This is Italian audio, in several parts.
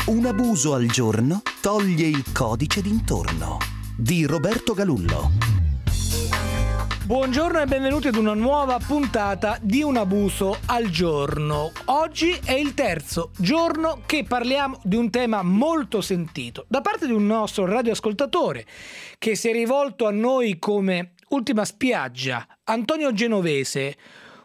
Un abuso al giorno toglie il codice d'intorno di Roberto Galullo. Buongiorno e benvenuti ad una nuova puntata di Un abuso al giorno. Oggi è il terzo giorno che parliamo di un tema molto sentito da parte di un nostro radioascoltatore che si è rivolto a noi come ultima spiaggia, Antonio Genovese,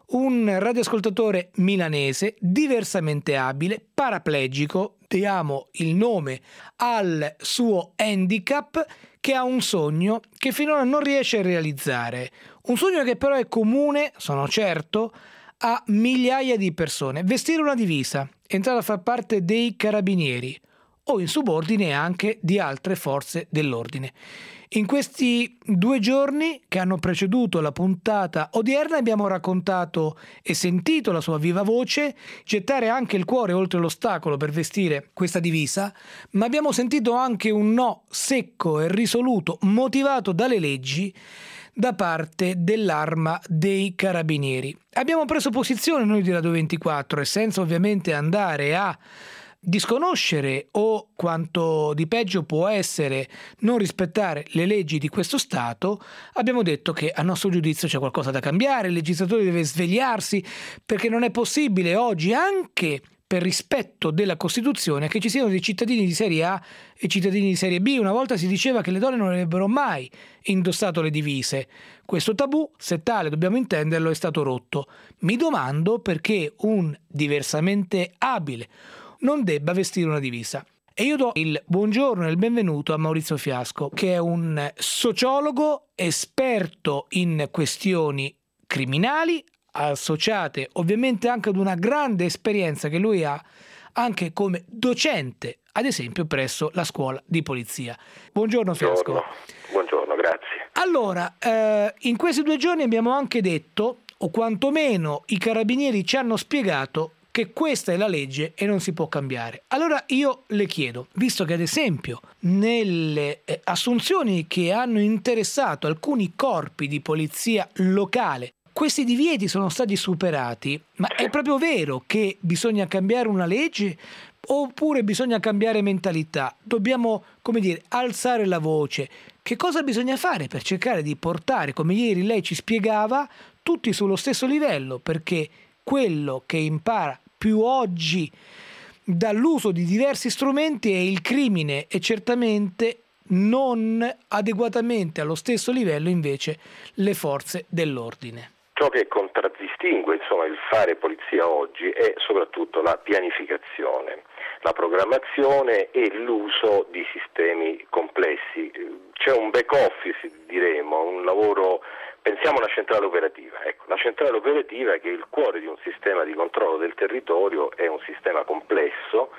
un radioascoltatore milanese diversamente abile, paraplegico, diamo il nome al suo handicap, che ha un sogno che finora non riesce a realizzare. Un sogno che però è comune, sono certo, a migliaia di persone. Vestire una divisa, entrare a far parte dei carabinieri o in subordine anche di altre forze dell'ordine. In questi 2 giorni che hanno preceduto la puntata odierna abbiamo raccontato e sentito la sua viva voce gettare anche il cuore oltre l'ostacolo per vestire questa divisa, ma abbiamo sentito anche un no secco e risoluto motivato dalle leggi da parte dell'Arma dei Carabinieri. Abbiamo preso posizione noi di Radio 24 e senza ovviamente andare a disconoscere o quanto di peggio può essere non rispettare le leggi di questo Stato, abbiamo detto che a nostro giudizio c'è qualcosa da cambiare, il legislatore deve svegliarsi, perché non è possibile oggi, anche per rispetto della Costituzione, che ci siano dei cittadini di serie A e cittadini di serie B. Una volta si diceva che le donne non avrebbero mai indossato le divise. Questo tabù, se tale dobbiamo intenderlo, è stato rotto. Mi domando perché un diversamente abile non debba vestire una divisa. E io do il buongiorno e il benvenuto a Maurizio Fiasco, che è un sociologo esperto in questioni criminali, associate ovviamente anche ad una grande esperienza che lui ha anche come docente, ad esempio presso la scuola di polizia. Buongiorno Fiasco. Buongiorno, grazie. Allora, in questi 2 giorni abbiamo anche detto, o quantomeno i carabinieri ci hanno spiegato, che questa è la legge e non si può cambiare. Allora io le chiedo, visto che ad esempio nelle assunzioni che hanno interessato alcuni corpi di polizia locale questi divieti sono stati superati, ma è proprio vero che bisogna cambiare una legge oppure bisogna cambiare mentalità? Dobbiamo, alzare la voce. Che cosa bisogna fare per cercare di portare, come ieri lei ci spiegava, tutti sullo stesso livello? Perché quello che impara più oggi dall'uso di diversi strumenti è il crimine e certamente non adeguatamente allo stesso livello invece le forze dell'ordine. Ciò che contraddistingue il fare polizia oggi è soprattutto la pianificazione, la programmazione e l'uso di sistemi complessi. C'è un back office, diremo, un lavoro. Pensiamo alla centrale operativa. Ecco, la centrale operativa, che è il cuore di un sistema di controllo del territorio, è un sistema complesso,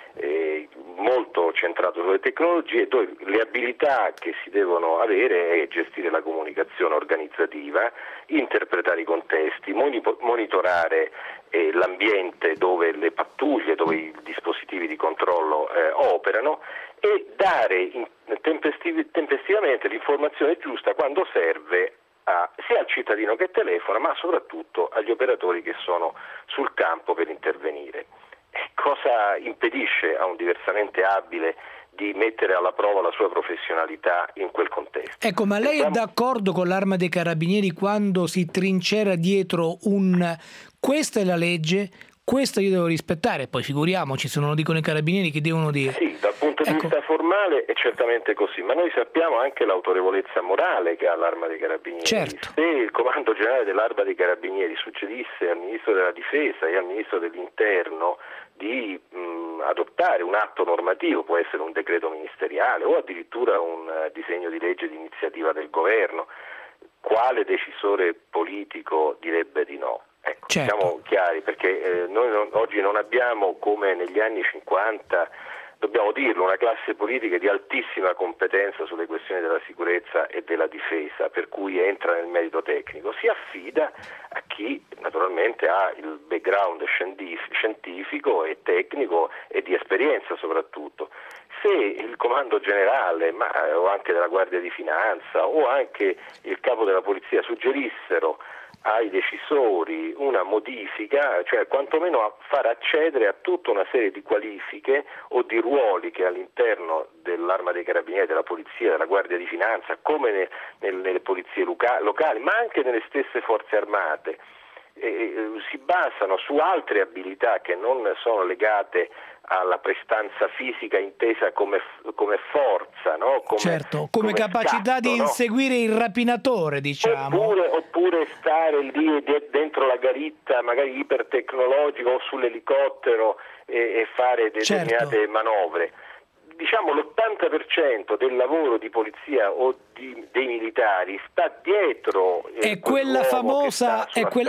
molto centrato sulle tecnologie, dove le abilità che si devono avere è gestire la comunicazione organizzativa, interpretare i contesti, monitorare l'ambiente dove le pattuglie, dove i dispositivi di controllo operano, e dare tempestivamente l'informazione giusta quando serve sia al cittadino che telefona, ma soprattutto agli operatori che sono sul campo per intervenire. Cosa impedisce a un diversamente abile di mettere alla prova la sua professionalità in quel contesto? Ecco, ma lei è d'accordo con l'Arma dei Carabinieri quando si trincera dietro questa è la legge, questo io devo rispettare? Poi figuriamoci se non lo dicono i carabinieri, che devono dire? Sì, dal punto di vista formale è certamente così, ma noi sappiamo anche l'autorevolezza morale che ha l'Arma dei Carabinieri. Certo. Se il comando generale dell'Arma dei Carabinieri suggerisse al Ministro della Difesa e al Ministro dell'Interno di adottare un atto normativo, può essere un decreto ministeriale o addirittura un disegno di legge di iniziativa del governo, quale decisore politico direbbe di no? Ecco, certo. Siamo chiari, perché noi oggi non abbiamo, come negli anni 50, dobbiamo dirlo, una classe politica di altissima competenza sulle questioni della sicurezza e della difesa, per cui entra nel merito tecnico. Si affida a chi naturalmente ha il background scientifico e tecnico e di esperienza soprattutto. Se il comando generale, o anche della Guardia di Finanza o anche il capo della polizia suggerissero ai decisori una modifica, cioè quantomeno a far accedere a tutta una serie di qualifiche o di ruoli che all'interno dell'Arma dei Carabinieri, della Polizia, della Guardia di Finanza, come nelle polizie locali, ma anche nelle stesse forze armate, si basano su altre abilità che non sono legate alla prestanza fisica intesa come forza, no? come capacità scatto, di no? inseguire il rapinatore, diciamo. Oppure stare lì dentro la garitta, magari ipertecnologico, o sull'elicottero e fare determinate manovre. Diciamo l'80% del lavoro di polizia o dei militari sta dietro è quella famosa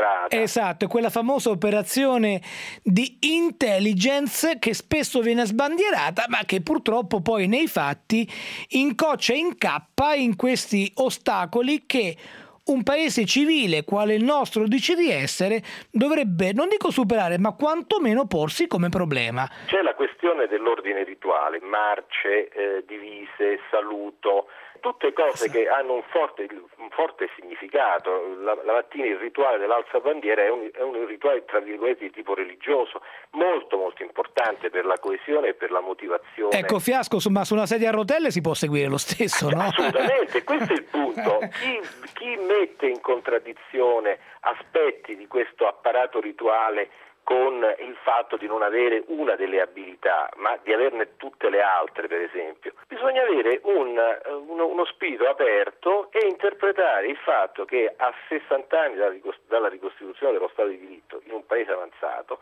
quella famosa operazione di intelligence che spesso viene sbandierata, ma che purtroppo poi nei fatti incoccia e incappa in questi ostacoli che un paese civile quale il nostro dice di essere dovrebbe, non dico superare, ma quantomeno porsi come problema. C'è la questione dell'ordine rituale, marce, divise, saluto, tutte cose che hanno un forte significato. La mattina il rituale dell'alzabandiera è un rituale tra virgolette di tipo religioso, molto molto importante per la coesione e per la motivazione. Ecco, Fiasco, ma su una sedia a rotelle si può seguire lo stesso, no? Assolutamente, questo è il punto. Chi mette in contraddizione aspetti di questo apparato rituale con il fatto di non avere una delle abilità, ma di averne tutte le altre, per esempio. Bisogna avere uno spirito aperto e interpretare il fatto che a 60 anni dalla ricostituzione dello Stato di diritto in un paese avanzato,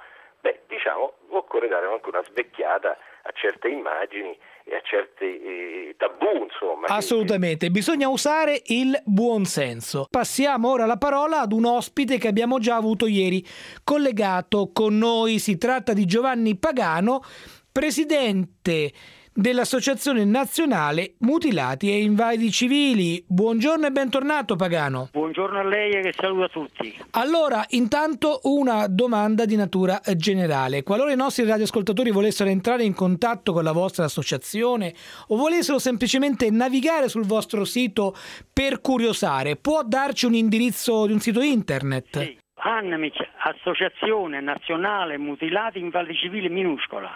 occorre dare anche una svecchiata a certe immagini e a certi tabù, insomma. Assolutamente, bisogna usare il buonsenso. Passiamo ora la parola ad un ospite che abbiamo già avuto ieri collegato con noi. Si tratta di Giovanni Pagano, presidente dell'Associazione Nazionale Mutilati e Invalidi Civili. Buongiorno e bentornato, Pagano. Buongiorno a lei e che saluta tutti. Allora, intanto una domanda di natura generale. Qualora i nostri radioascoltatori volessero entrare in contatto con la vostra associazione o volessero semplicemente navigare sul vostro sito per curiosare, può darci un indirizzo di un sito internet? Sì. ANMIC, Associazione Nazionale Mutilati Invalidi Civili minuscola,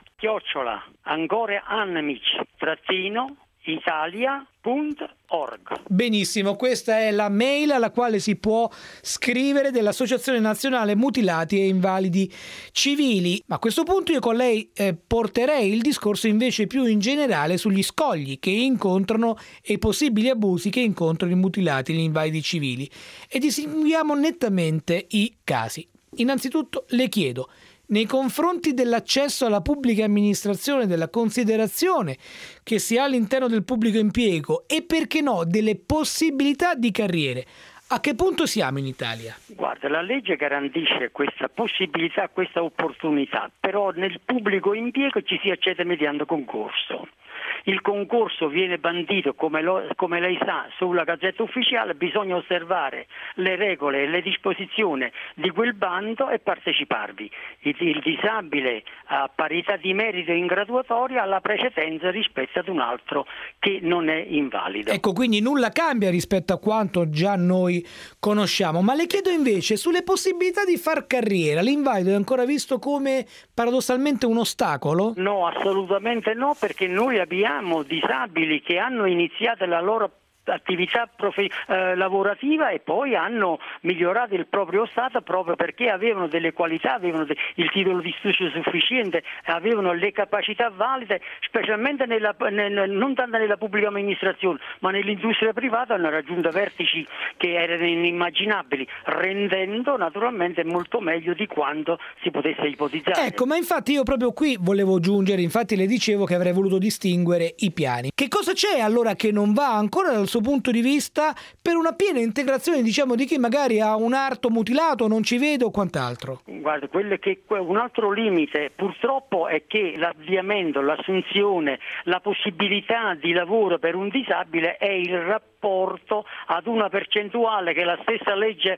@ ANMIC Italia.org. Benissimo, questa è la mail alla quale si può scrivere dell'Associazione Nazionale Mutilati e Invalidi Civili. Ma a questo punto io con lei porterei il discorso invece più in generale sugli scogli che incontrano e i possibili abusi che incontrano i mutilati e gli invalidi civili e distinguiamo nettamente i casi. Innanzitutto le chiedo, nei confronti dell'accesso alla pubblica amministrazione, della considerazione che si ha all'interno del pubblico impiego e, perché no, delle possibilità di carriere, a che punto siamo in Italia? Guarda, la legge garantisce questa possibilità, questa opportunità, però nel pubblico impiego ci si accede mediante concorso. Il concorso viene bandito, come lei sa, sulla Gazzetta Ufficiale, bisogna osservare le regole e le disposizioni di quel bando e parteciparvi. Il disabile a parità di merito in graduatoria ha la precedenza rispetto ad un altro che non è invalido. Ecco, quindi nulla cambia rispetto a quanto già noi conosciamo, ma le chiedo invece sulle possibilità di far carriera. L'invalido è ancora visto come paradossalmente un ostacolo? No, assolutamente no, perché noi abbiamo disabili che hanno iniziato la loro attività lavorativa e poi hanno migliorato il proprio stato proprio perché avevano delle qualità, avevano il titolo di studio sufficiente, avevano le capacità valide, specialmente non tanto nella pubblica amministrazione ma nell'industria privata hanno raggiunto vertici che erano inimmaginabili, rendendo naturalmente molto meglio di quanto si potesse ipotizzare. Ecco, ma infatti io proprio qui volevo giungere, infatti le dicevo che avrei voluto distinguere i piani. Che cosa c'è allora che non va ancora dal suo punto di vista per una piena integrazione, diciamo, di chi magari ha un arto mutilato, non ci vede o quant'altro? Guarda, un altro limite purtroppo è che l'avviamento, l'assunzione, la possibilità di lavoro per un disabile è il rapporto ad una percentuale che la stessa legge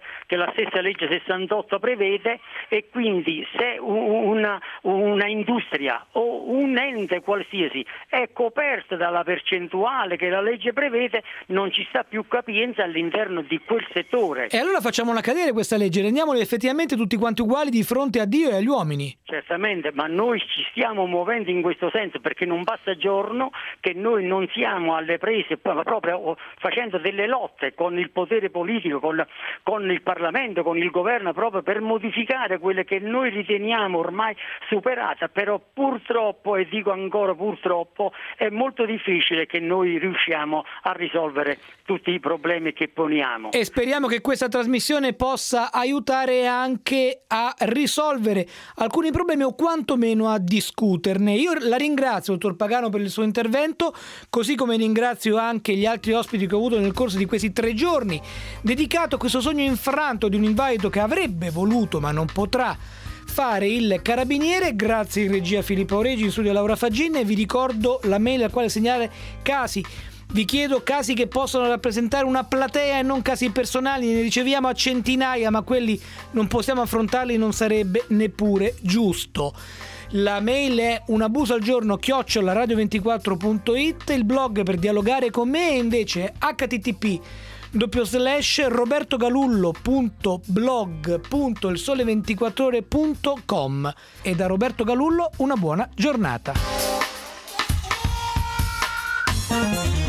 68 prevede, e quindi se una industria o un ente qualsiasi è coperto dalla percentuale che la legge prevede, non ci sta più capienza all'interno di quel settore. E allora facciamola cadere questa legge, rendiamoli effettivamente tutti quanti uguali di fronte a Dio e agli uomini. Certamente, ma noi ci stiamo muovendo in questo senso, perché non passa giorno che noi non siamo alle prese proprio facendo delle lotte con il potere politico, con il Parlamento, con il governo, proprio per modificare quelle che noi riteniamo ormai superata, però purtroppo, e dico ancora purtroppo, è molto difficile che noi riusciamo a risolvere tutti i problemi che poniamo. E speriamo che questa trasmissione possa aiutare anche a risolvere alcuni problemi o quantomeno a discuterne. Io la ringrazio, dottor Pagano, per il suo intervento, così come ringrazio anche gli altri ospiti che ho avuto nel corso di questi 3 giorni dedicato a questo sogno infranto di un invalido che avrebbe voluto ma non potrà fare il carabiniere. Grazie in regia Filippo Regi, in studio Laura Faggin, e vi ricordo la mail al quale segnare casi. Vi chiedo casi che possono rappresentare una platea e non casi personali, ne riceviamo a centinaia, ma quelli non possiamo affrontarli, non sarebbe neppure giusto. La mail è unabusoalgiorno@radio24.it, il blog per dialogare con me è invece http://robertogalullo.blog.ilsole24ore.com. E da Roberto Galullo una buona giornata.